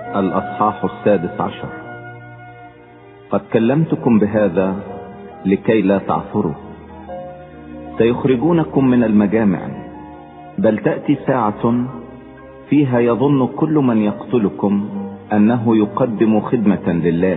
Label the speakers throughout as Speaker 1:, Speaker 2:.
Speaker 1: الأصحاح 16. قد كلمتكم بهذا لكي لا تعثروا. سيخرجونكم من المجامع، بل تأتي ساعة فيها يظن كل من يقتلكم أنه يقدم خدمة لله،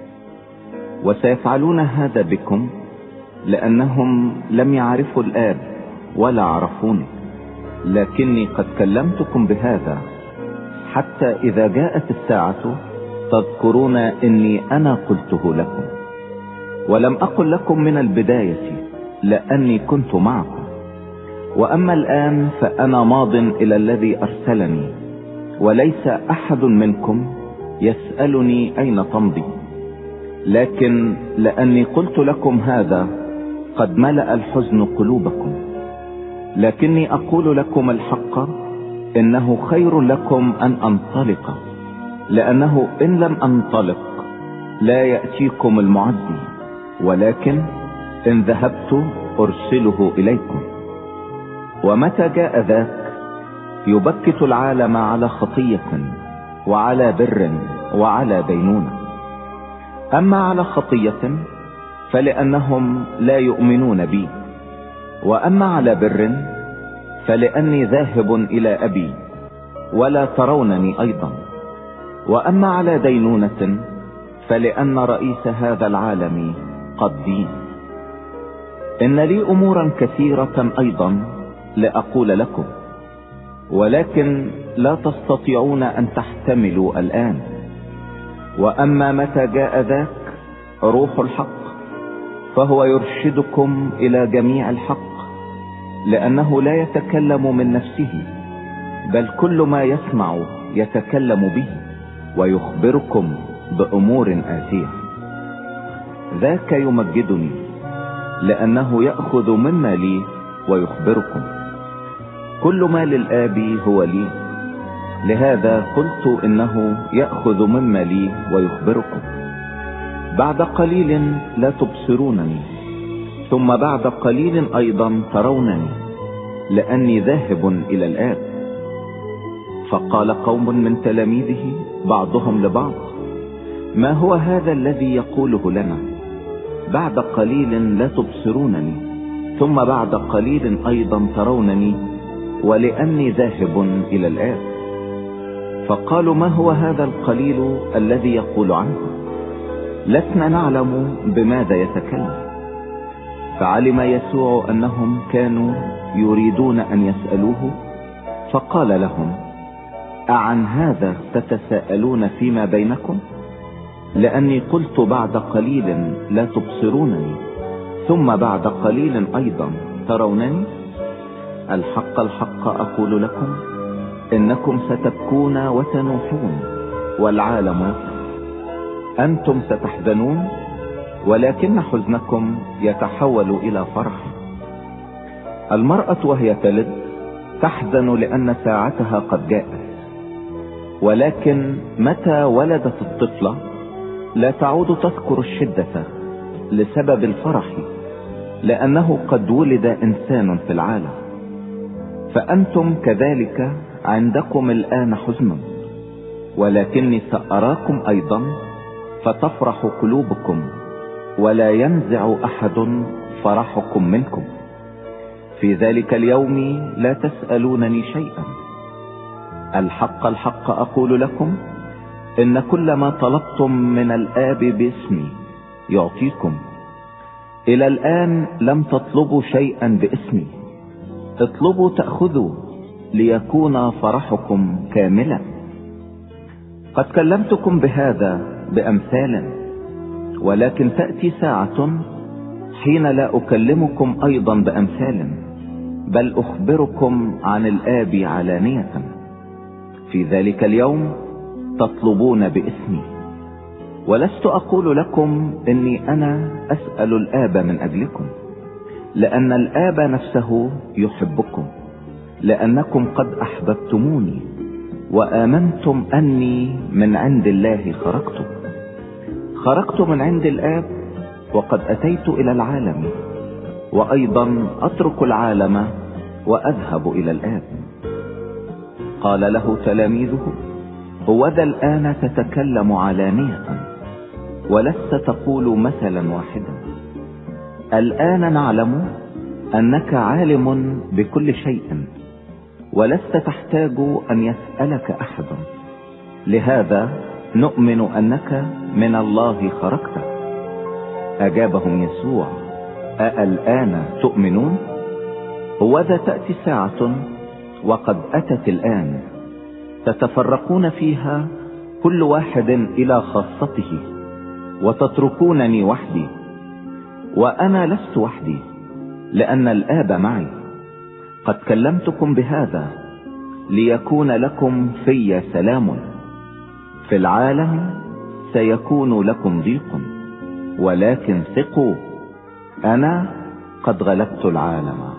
Speaker 1: وسيفعلون هذا بكم لأنهم لم يعرفوا الآب ولا عرفوني. لكني قد كلمتكم بهذا حتى إذا جاءت الساعة تذكرون إني أنا قلته لكم. ولم أقل لكم من البداية لأني كنت معكم. وأما الآن فأنا ماض إلى الذي أرسلني، وليس أحد منكم يسألني أين تمضي. لكن لأني قلت لكم هذا قد ملأ الحزن قلوبكم. لكني أقول لكم الحق، إنه خير لكم أن أنطلق، لأنه إن لم أنطلق لا يأتيكم المعزي، ولكن إن ذهبت أرسله إليكم. ومتى جاء ذاك يبكت العالم على خطية وعلى بر وعلى دينونة. أما على خطية فلأنهم لا يؤمنون بي، وأما على بر فلأني ذاهب إلى أبي ولا ترونني أيضا. وأما على دينونة فلأن رئيس هذا العالم قد دين. إن لي أمورا كثيرة أيضا لأقول لكم، ولكن لا تستطيعون أن تحتملوا الآن. وأما متى جاء ذاك روح الحق فهو يرشدكم إلى جميع الحق، لأنه لا يتكلم من نفسه، بل كل ما يسمع يتكلم به، ويخبركم بأمور آتية. ذاك يمجدني لأنه يأخذ مما لي ويخبركم. كل ما للآب هو لي، لهذا قلت إنه يأخذ مما لي ويخبركم. بعد قليل لا تبصرونني، ثم بعد قليل أيضا ترونني، لأني ذاهب إلى الآب. فقال قوم من تلاميذه بعضهم لبعض: ما هو هذا الذي يقوله لنا؟ بعد قليل لا تبصرونني، ثم بعد قليل أيضا ترونني، ولأني ذاهب إلى الآب. فقالوا: ما هو هذا القليل الذي يقول عنه؟ لسنا نعلم بماذا يتكلم. فعلم يسوع أنهم كانوا يريدون أن يسألوه، فقال لهم: أعن هذا تتساءلون فيما بينكم؟ لأني قلت بعد قليل لا تبصرونني، ثم بعد قليل أيضا ترونني. الحق الحق أقول لكم، إنكم ستبكون وتنوحون والعالم يفرح. أنتم ستحزنون، ولكن حزنكم يتحول إلى فرح. المرأة وهي تلد تحزن لأن ساعتها قد جاءت، ولكن متى ولدت الطفلة لا تعود تذكر الشدة لسبب الفرح، لأنه قد ولد إنسان في العالم. فأنتم كذلك عندكم الآن حزن، ولكني سأراكم أيضا فتفرح قلوبكم، ولا ينزع أحد فرحكم منكم. في ذلك اليوم لا تسألونني شيئا. الحق الحق أقول لكم، إن كل ما طلبتم من الآب باسمي يعطيكم. إلى الآن لم تطلبوا شيئا باسمي، اطلبوا تأخذوا ليكون فرحكم كاملا. قد كلمتكم بهذا بأمثال، ولكن تأتي ساعة حين لا أكلمكم أيضا بأمثال، بل أخبركم عن الآب علانية. في ذلك اليوم تطلبون باسمي، ولست أقول لكم إني أنا أسأل الآب من أجلكم، لأن الآب نفسه يحبكم، لأنكم قد أحببتموني وآمنتم أني من عند الله خرجت من عند الآب، وقد أتيت إلى العالم، وأيضا أترك العالم وأذهب إلى الآب. قال له تلاميذه: هوذا الآن تتكلم علانية ولست تقول مثلا واحدا. الآن نعلم أنك عالم بكل شيء ولست تحتاج أن يسألك أحد، لهذا نؤمن أنك من الله خرجت. أجابهم يسوع: الآن تؤمنون؟ هوذا تأتي ساعة وقد أتت الآن تتفرقون فيها كل واحد إلى خاصته وتتركونني وحدي، وأنا لست وحدي لأن الآب معي. قد كلمتكم بهذا ليكون لكم في سلام. في العالم سيكون لكم ضيق، ولكن ثقوا، أنا قد غلبت العالم.